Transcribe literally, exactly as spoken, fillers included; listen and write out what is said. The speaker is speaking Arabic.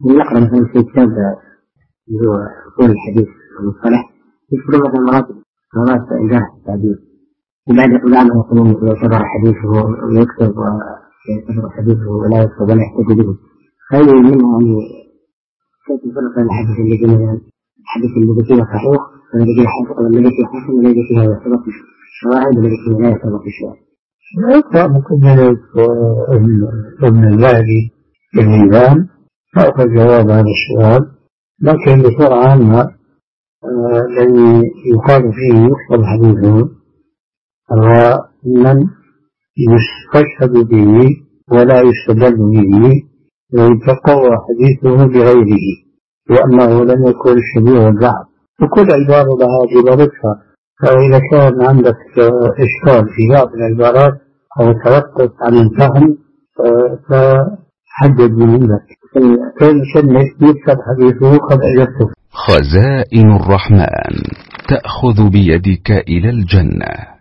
نقرأ مثلا في كتاب اللي هو أصول الحديث والمصطلح يذكرون مثلا مراتب مراتب الجرح التعديل، وبعد بعد ما يكون يعتبر حديثه ويكتب ويعتبر حديثه ولا يكتب ولا يحتج به. هذه منها يعني كيف الفرق بين الحديث اللي مثلا الحديث اللي فيه صحيح والذي فيه حسن والذي فيه حسن والذي فيه يعتبر شواهد والذي فيه لا يعتبر شواهد. لا ممكن ذلك ابن المهدي بالميزان أخذ جواب هذا السؤال، لكن بسرعة عامة الذي يقال فيه يحفظ حديثه هو من يستشهد به ولا يستدل به ويتقوى حديثه بغيره، وأنه لم يكن شبيه البعض، وكل عبارة لها جبارتها. فإذا كان عندك إشكال في بعض العبارات أو توقف عن الفهم فحدد من عندك. كان سنك يكتب حديثه قد أجبته. خزائن الرحمن تأخذ بيدك إلى الجنة.